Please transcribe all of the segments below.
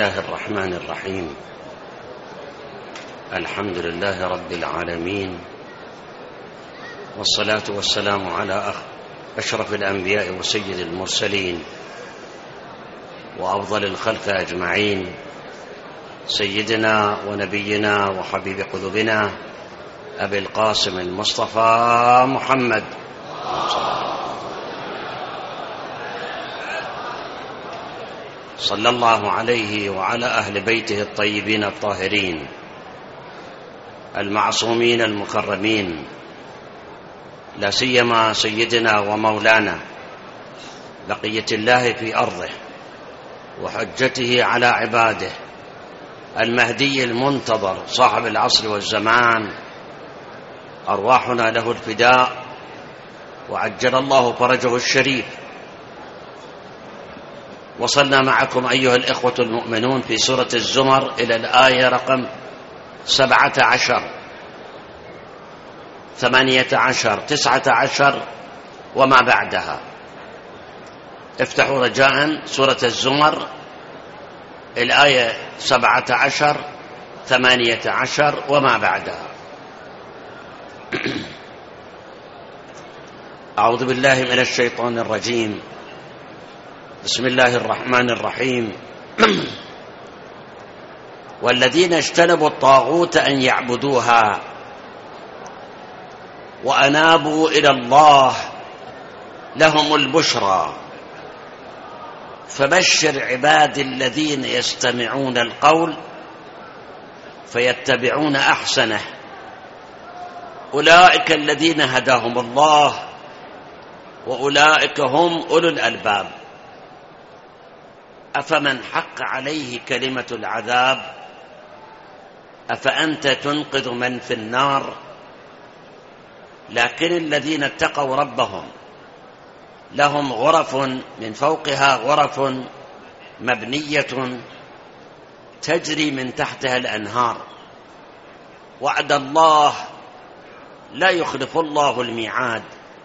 الله الرحمن الرحيم. الحمد لله رب العالمين، والصلاة والسلام على أشرف الأنبياء وسيد المرسلين وأفضل الخلق أجمعين، سيدنا ونبينا وحبيب قلوبنا أبي القاسم المصطفى محمد صلى الله عليه وعلى أهل بيته الطيبين الطاهرين المعصومين المكرمين، لا سيما سيدنا ومولانا بقية الله في أرضه وحجته على عباده المهدي المنتظر صاحب العصر والزمان، أرواحنا له الفداء وعجل الله فرجه الشريف. وصلنا معكم أيها الإخوة المؤمنون في سورة الزمر إلى الآية رقم 17 18 19 وما بعدها. افتحوا رجاء سورة الزمر الآية 17 18 وما بعدها. أعوذ بالله من الشيطان الرجيم. بسم الله الرحمن الرحيم. والذين اجتنبوا الطاغوت أن يعبدوها وأنابوا إلى الله لهم البشرى فبشر عبادي الذين يستمعون القول فيتبعون أحسنه أولئك الذين هداهم الله وأولئك هم أولو الألباب. أفمن حق عليه كلمة العذاب أفأنت تنقذ من في النار. لكن الذين اتقوا ربهم لهم غرف من فوقها غرف مبنية تجري من تحتها الأنهار، وعد الله لا يخلف الله الميعاد.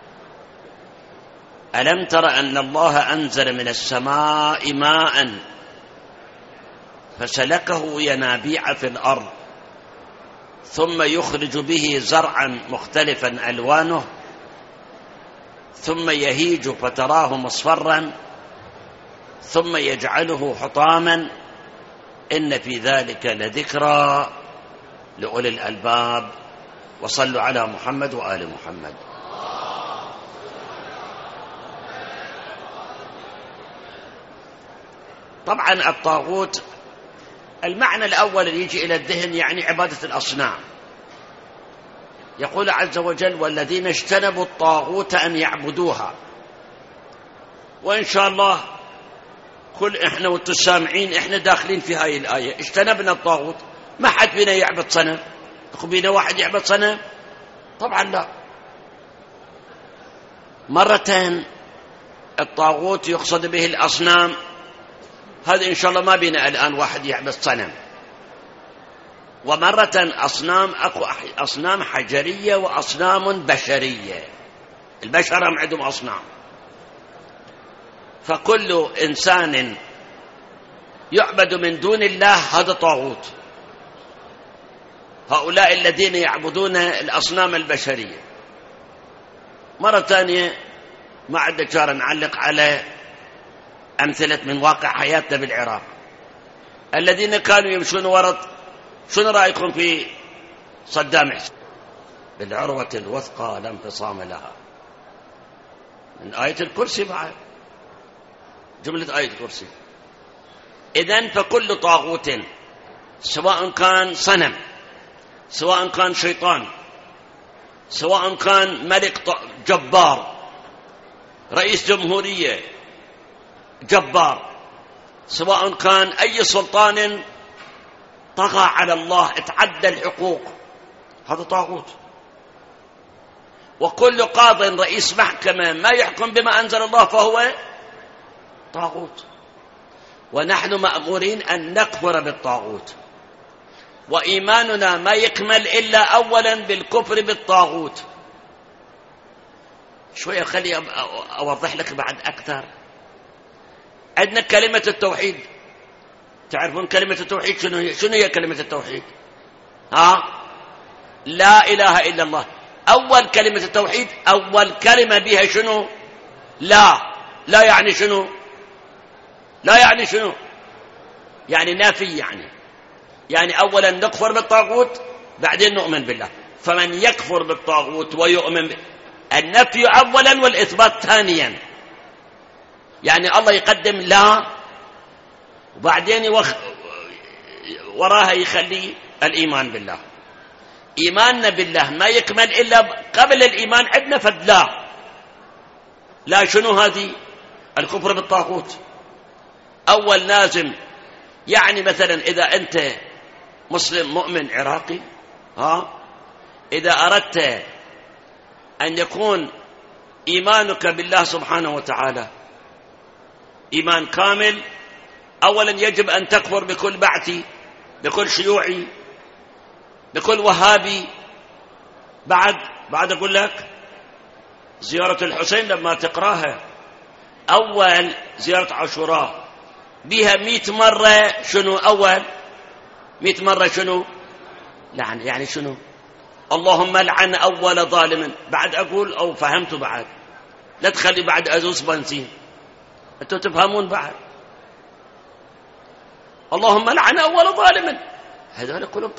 ألم تر أن الله أنزل من السماء ماء فسلكه ينابيع في الأرض ثم يخرج به زرعا مختلفا ألوانه ثم يهيج فتراه مصفرا ثم يجعله حطاما إن في ذلك لذكرى لأولي الألباب. وصلوا على محمد وآل محمد. طبعا الطاغوت المعنى الأول اللي يجي إلى الذهن يعني عبادة الأصنام. يقول عز وجل والذين اجتنبوا الطاغوت أن يعبدوها. وإن شاء الله كل إحنا والتسامعين إحنا داخلين في هاي الآية. اجتنبنا الطاغوت، ما حد بينا يعبد صنم. بينا واحد يعبد صنم؟ طبعا لا. مرتين الطاغوت يقصد به الأصنام، هذا إن شاء الله ما بينا الآن واحد يعبد صنم. ومرة أصنام أكو أصنام حجرية وأصنام بشرية. البشر هم عندهم أصنام، فكل إنسان يعبد من دون الله هذا طاغوت. هؤلاء الذين يعبدون الأصنام البشرية. مرة ثانية ما عندنا جار نعلق على أمثلة من واقع حياتنا بالعراق. الذين كانوا يمشون ورد، شنو رأيكم في صدام حسين؟ بالعروة الوثقى لا انفصام لها، من آية الكرسي بعد جملة آية الكرسي. إذن فكل طاغوت سواء كان صنم، سواء كان شيطان، سواء كان ملك جبار، رئيس جمهورية جبار، سواء كان أي سلطان طغى على الله اتعدى الحقوق، هذا طاغوت. وكل قاض رئيس محكمة ما يحكم بما أنزل الله فهو طاغوت. ونحن مأمورين أن نكفر بالطاغوت، وإيماننا ما يكمل إلا أولا بالكفر بالطاغوت. شوية خلي أوضح لك بعد أكثر. عندنا كلمة التوحيد، تعرفون كلمة التوحيد شنو هي؟ شنو هي كلمة التوحيد؟ لا إله إلا الله. أول كلمة التوحيد أول كلمة بها شنو؟ لا يعني شنو؟ لا يعني شنو؟ يعني نافي. يعني أولا نكفر بالطاغوت بعدين نؤمن بالله. فمن يكفر بالطاغوت ويؤمن النفي أولا والإثبات ثانيا. يعني الله يقدم لا وبعدين وراها يخلي الإيمان بالله. إيماننا بالله ما يكمل إلا قبل الإيمان عندنا فد لا شنو هذه؟ الكفر بالطاغوت أول لازم. يعني مثلا إذا أنت مسلم مؤمن عراقي إذا أردت أن يكون إيمانك بالله سبحانه وتعالى إيمان كامل أولا يجب أن تكفر بكل بعثي، بكل شيوعي، بكل وهابي. بعد أقول لك زيارة الحسين لما تقراها أول زيارة عاشوراء بها 100 مرة شنو؟ أول 100 مرة شنو؟ لعن. يعني شنو؟ اللهم لعن أول ظالم. بعد أقول أو فهمت بعد، لا تخلي بعد أزوس بنزين، أنتوا تفهمون بعد. اللهم لعن أول ظالم. هذول كلهم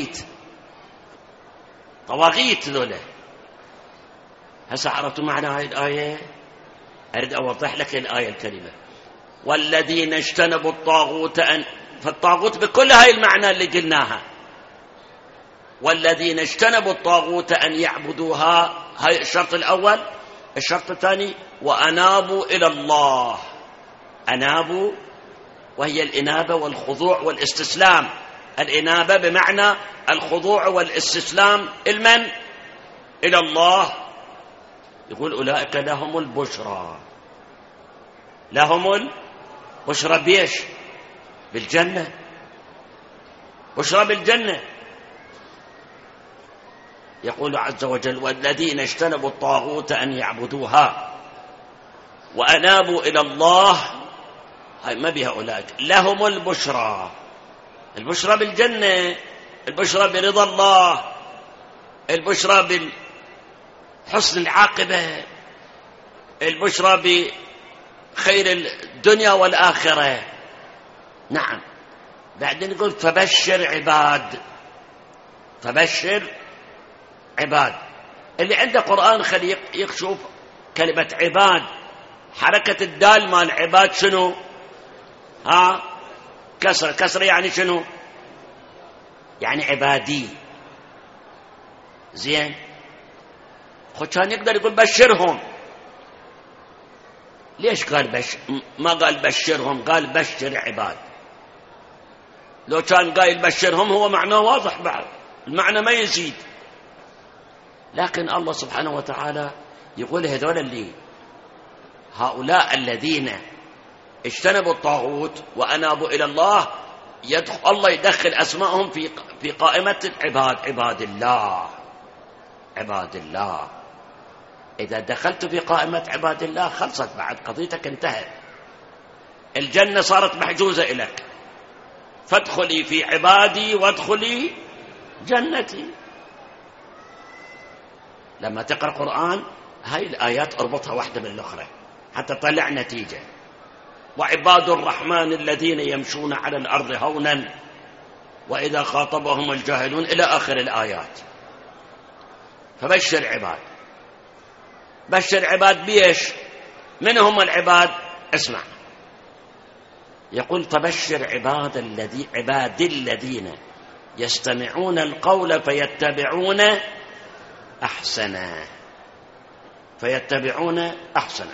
طواغيت ذولا. هسه عرفتوا معنى هاي الآية؟ أريد أوضح لك الآية الكريمة. والذين اجتنبوا الطاغوت فالطاغوت بكل هاي المعنى اللي قلناها. والذين اجتنبوا الطاغوت أن يعبدوها، هاي الشرط الأول. الشرط الثاني وأنابوا إلى الله. أنابوا وهي الإنابة والخضوع والاستسلام. الإنابة بمعنى الخضوع والاستسلام المن؟ إلى الله. يقول أولئك لهم البشرى. لهم البشرى بيش؟ بالجنة. بشرى بالجنة. يقول عز وجل والذين اجتنبوا الطاغوت أن يعبدوها وأنابوا إلى الله. هاي ما بها أولئك لهم البشرى. البشرى بالجنة، البشرى برضا الله، البشرى بحسن العاقبة، البشرى بخير الدنيا والآخرة. نعم. بعدين يقول فبشر عباد. اللي عنده قرآن خلي يشوف كلمة عباد. حركة الدال مال عباد شنو؟ كسر يعني شنو؟ يعني عبادي. زين. كان يقدر يقول بشرهم. ليش قال ما قال بشرهم، قال بشر عباد؟ لو كان قايل بشرهم هو معناه واضح، بعد المعنى ما يزيد. لكن الله سبحانه وتعالى يقول هؤلاء الذين اجتنبوا الطاغوت وأنابوا إلى الله الله يدخل أسمائهم في قائمة العباد. عباد الله. إذا دخلت في قائمة عباد الله خلصت، بعد قضيتك انتهت. الجنة صارت محجوزة إليك. فادخلي في عبادي وادخلي جنتي. لما تقرأ قرآن هاي الآيات اربطها واحدة بالأخرى حتى تطلع نتيجة. وعباد الرحمن الذين يمشون على الأرض هونا وإذا خاطبهم الجاهلون إلى آخر الآيات. فبشر عباد. بشر عباد بيش؟ من هم العباد؟ اسمع. يقول فبشر عباد الذين يستمعون القول فيتبعون أحسنه.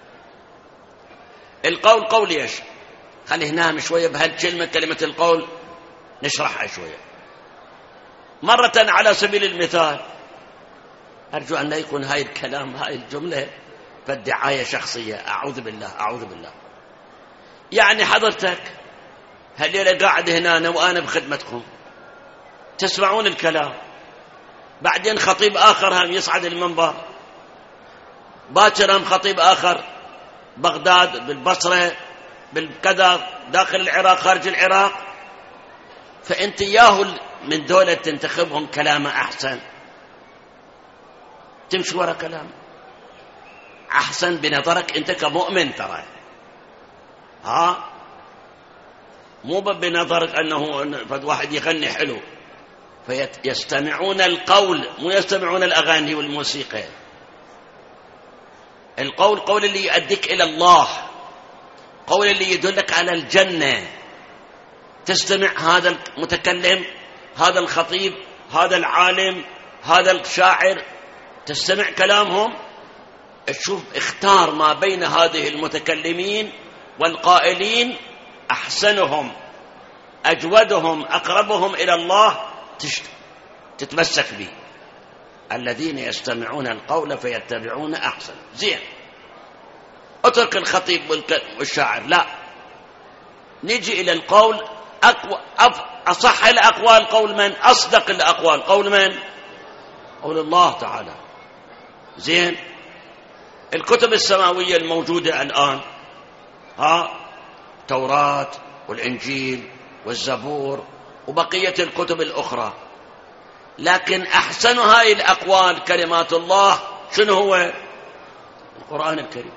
القول قول ايش؟ خلي هنا شوية بهالكلمة، كلمة القول نشرحها شوية. مرة على سبيل المثال، أرجو أن لا يكون هاي الكلام هاي الجملة فالدعاية شخصية. أعوذ بالله. يعني حضرتك هالليلة قاعد هنا وأنا بخدمتكم تسمعون الكلام، بعدين خطيب آخر هم يصعد المنبر، باكر هم خطيب آخر بغداد بالبصرة بالكذا داخل العراق خارج العراق، فأنت ياهو من دولة تنتخبهم كلامه أحسن، تمشي ورا كلامه أحسن بنظرك أنت كمؤمن ترى، مو بنظرك أنه فد واحد يغني حلو، فيستمعون القول مو يستمعون الأغاني والموسيقى. القول قول اللي يؤديك إلى الله، قول اللي يدلك على الجنة. تستمع هذا المتكلم، هذا الخطيب، هذا العالم، هذا الشاعر، تستمع كلامهم، تشوف اختار ما بين هذه المتكلمين والقائلين أحسنهم أجودهم أقربهم إلى الله تتمسك به. الذين يستمعون القول فيتبعون أحسن. زين، اترك الخطيب والشاعر، لا، نجي إلى القول. أصح الأقوال قول من؟ أصدق الأقوال قول من؟ قول الله تعالى. زين، الكتب السماوية الموجودة الآن، التوراة والإنجيل والزبور وبقية الكتب الأخرى، لكن أحسن هاي الأقوال كلمات الله شنو هو؟ القرآن الكريم.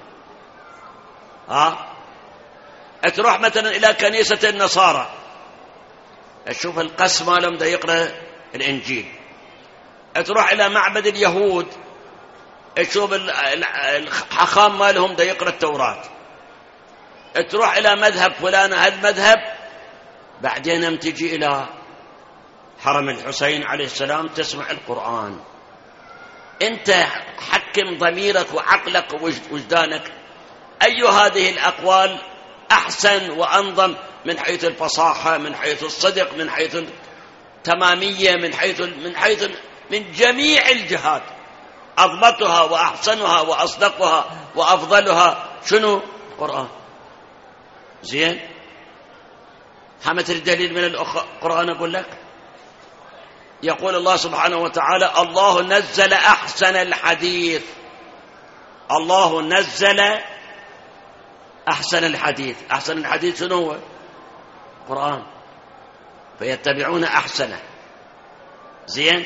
تروح مثلا إلى كنيسة النصارى، تشوف القس مالهم دا يقرأ الإنجيل. تروح إلى معبد اليهود، تشوف الحخام مالهم دا يقرأ التوراة. تروح إلى مذهب فلان هالمذهب، بعدين تجي إلى حرم الحسين عليه السلام تسمع القرآن. أنت حكم ضميرك وعقلك ووجدانك، أي هذه الأقوال أحسن وأنظم من حيث الفصاحة، من حيث الصدق، من حيث التمامية، من جميع الجهات، أضبطها وأحسنها وأصدقها وأفضلها شنو؟ القرآن. زين، حمت الدليل من القرآن. أقول لك، يقول الله سبحانه وتعالى: الله نزل أحسن الحديث. الله نزل أحسن الحديث. أحسن الحديث شنو هو؟ القرآن. فيتبعون أحسنه. زين،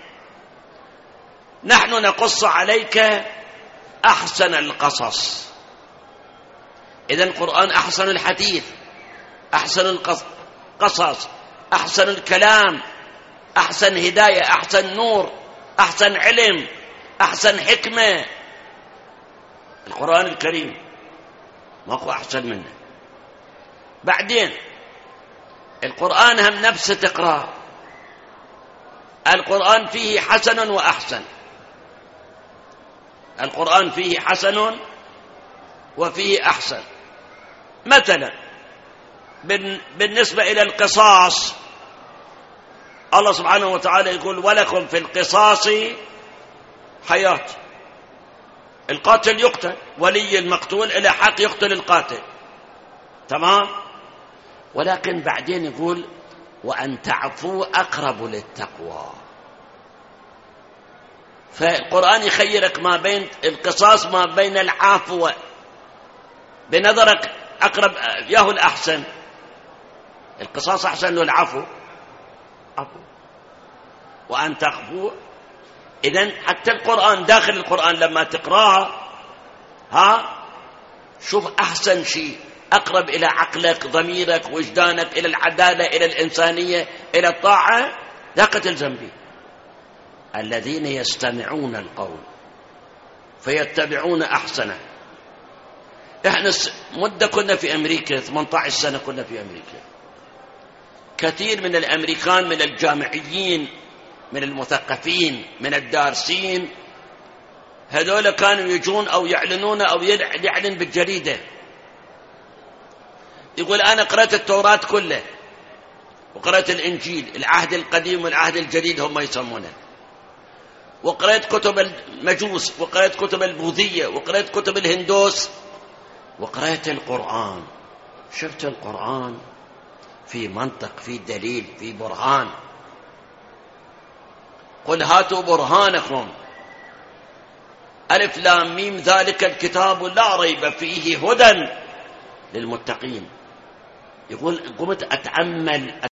نحن نقص عليك أحسن القصص. إذن القرآن أحسن الحديث، أحسن القصص، أحسن الكلام، أحسن هداية، أحسن نور، أحسن علم، أحسن حكمة. القرآن الكريم ماكو أحسن منه. بعدين القرآن هم نفسه تقرأ، القرآن فيه حسن وأحسن. القرآن فيه حسن وفيه أحسن. مثلا بالنسبة إلى القصاص، الله سبحانه وتعالى يقول: ولكم في القصاص حياة. القاتل يقتل، ولي المقتول إلى حق يقتل القاتل، تمام. ولكن بعدين يقول: وأن تعفوا أقرب للتقوى. فالقرآن يخيرك ما بين القصاص ما بين العفو، بنظرك أقرب ياهو الأحسن. القصاص أحسن والعفو عفو. وأن تخفوا. إذن حتى القرآن داخل القرآن لما تقرأها شوف أحسن شيء أقرب إلى عقلك، ضميرك، وجدانك، إلى العدالة، إلى الإنسانية، إلى الطاعة، لا تلزم به. الذين يستمعون القول فيتبعون أحسنه. إحنا مدة كنا في أمريكا، 18 سنة كنا في أمريكا. كثير من الأمريكان، من الجامعيين، من المثقفين، من الدارسين، هذول كانوا يجون أو يعلنون أو يعلن بالجريدة، يقول: أنا قرأت التوراة كله، وقرأت الإنجيل، العهد القديم والعهد الجديد هم يسمونه، وقرأت كتب المجوس، وقرأت كتب البوذية، وقرأت كتب الهندوس، وقرأت القرآن. شفت القرآن في منطق، في دليل، في برهان. قل هاتوا برهانكم. ألف لام ميم ذلك الكتاب لا ريب فيه هدى للمتقين. يقول قمت أتأمل